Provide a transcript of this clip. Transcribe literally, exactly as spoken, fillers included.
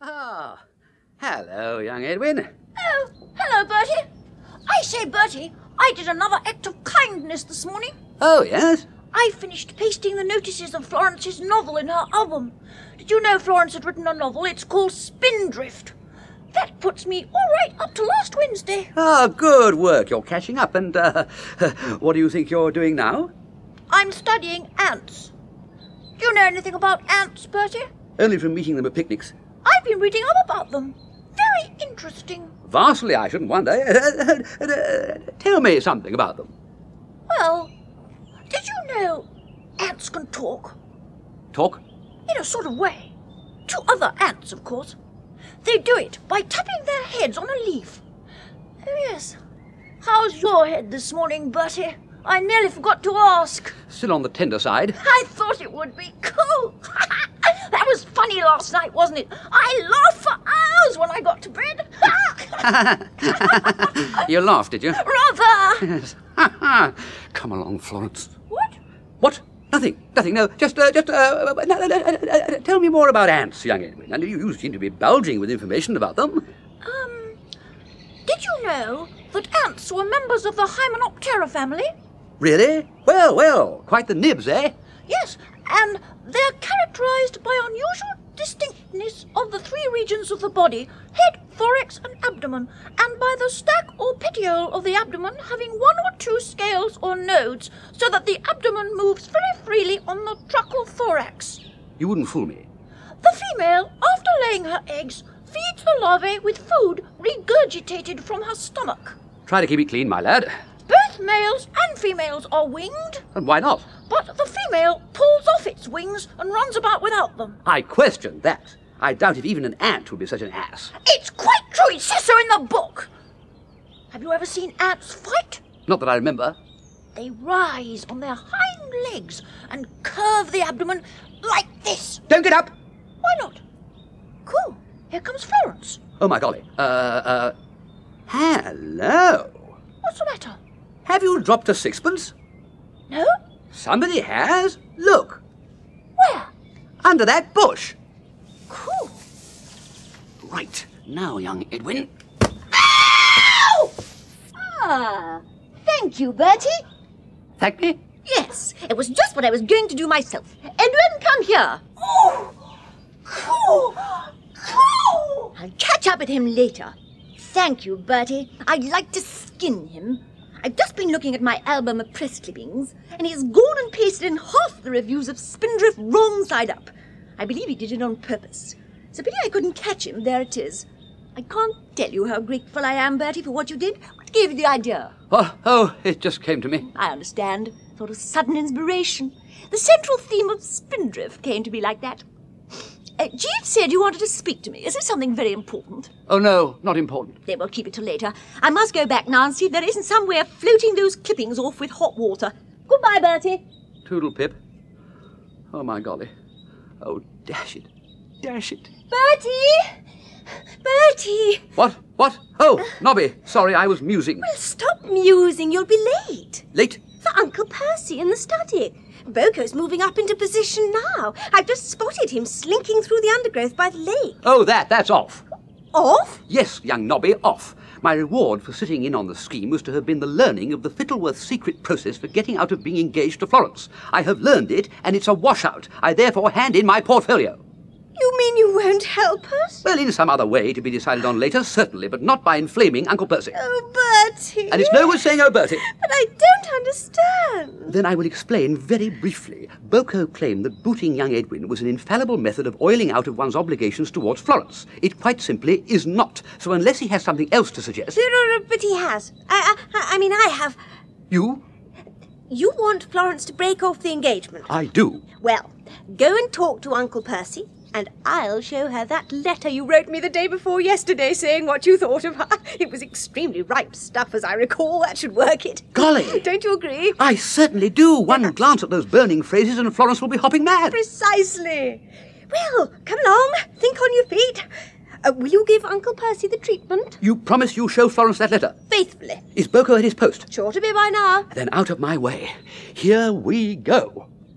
Ah, hello, young Edwin. Oh, hello, Bertie. I say, Bertie, I did another act of kindness this morning. Oh, yes? I finished pasting the notices of Florence's novel in her album. Did you know Florence had written a novel? It's called Spindrift. That puts me all right up to last Wednesday. Ah, good work. You're catching up. And uh, what do you think you're doing now? I'm studying ants. Do you know anything about ants, Bertie? Only from meeting them at picnics. I've been reading up about them. Very interesting. Vastly, I shouldn't wonder. Tell me something about them. Well, did you know ants can talk? Talk? In a sort of way. To other ants, of course. They do it by tapping their heads on a leaf. Oh, yes. How's your head this morning, Bertie? I nearly forgot to ask. Still on the tender side. I thought it would be cool. That was funny last night, wasn't it? I laughed for hours when I got to bed. You laughed, did you? Rather. Yes. Come along, Florence. What? What? Nothing. Nothing. No. Just, uh, just. Uh, no, no, no, uh, tell me more about ants, young Edwin. And you, you seem to be bulging with information about them. Um. Did you know that ants were members of the Hymenoptera family? Really? Well, well. Quite the nibs, eh? Yes, and they're characterized by unusual distinctness of the three regions of the body, head, thorax, and abdomen, and by the stack or petiole of the abdomen having one or two scales or nodes, so that the abdomen moves very freely on the truckle thorax. You wouldn't fool me. The female, after laying her eggs, feeds the larvae with food regurgitated from her stomach. Try to keep it clean, my lad. Both males and females are winged, And why not? but the female pulls off its wings and runs about without them. I question that. I doubt if even an ant would be such an ass. It's quite true, it says so in the book. Have you ever seen ants fight? Not that I remember. They rise on their hind legs and curve the abdomen like this. Don't get up! Why not? Cool. Here comes Florence. Oh, my golly. Uh, uh... Hello. What's the matter? Have you dropped a sixpence? No? Somebody has. Look. Where? Under that bush. Cool. Right. Now, young Edwin. Ow! Ah, thank you, Bertie. Thank me? Yes, it was just what I was going to do myself. Edwin, come here. Oh! Cool! Cool! I'll catch up with him later. Thank you, Bertie. I'd like to skin him. I've just been looking at my album of press clippings, and he's gone and pasted in half the reviews of Spindrift wrong side up. I believe he did it on purpose. It's a pity I couldn't catch him. There it is. I can't tell you how grateful I am, Bertie, for what you did. What gave you the idea? Oh, oh, it just came to me. I understand. Sort of sudden inspiration. The central theme of Spindrift came to me like that. Uh, Jeeves said you wanted to speak to me. Is it something very important? Oh, no, not important. Then we'll keep it till later. I must go back now and see if there isn't some way of floating those clippings off with hot water. Goodbye, Bertie. Toodle pip. Oh, my golly. Oh, dash it. Dash it. Bertie! Bertie! What? What? Oh, Nobby. Sorry, I was musing. Well, stop musing. You'll be late. Late? For Uncle Percy in the study. Boco's moving up into position now. I've just spotted him slinking through the undergrowth by the lake. Oh, that, that's off. Off? Yes, young Nobby, off. My reward for sitting in on the scheme was to have been the learning of the Fittleworth secret process for getting out of being engaged to Florence. I have learned it, and it's a washout. I therefore hand in my portfolio. You mean you won't help us? Well, in some other way to be decided on later, certainly, but not by inflaming Uncle Percy. Oh, Bertie. And it's no good saying, oh, Bertie. But I don't understand. Then I will explain very briefly. Boco claimed that booting young Edwin was an infallible method of oiling out of one's obligations towards Florence. It quite simply is not. So unless he has something else to suggest... But he has. I, I, I mean, I have. You? You want Florence to break off the engagement? I do. Well, go and talk to Uncle Percy, and I'll show her that letter you wrote me the day before yesterday saying what you thought of her. It was extremely ripe stuff, as I recall. That should work it. Golly! Don't you agree? I certainly do. One glance at those burning phrases and Florence will be hopping mad. Precisely. Well, come along. Think on your feet. Uh, will you give Uncle Percy the treatment? You promise you'll show Florence that letter? Faithfully. Is Boco at his post? Sure to be by now. Then out of my way. Here we go.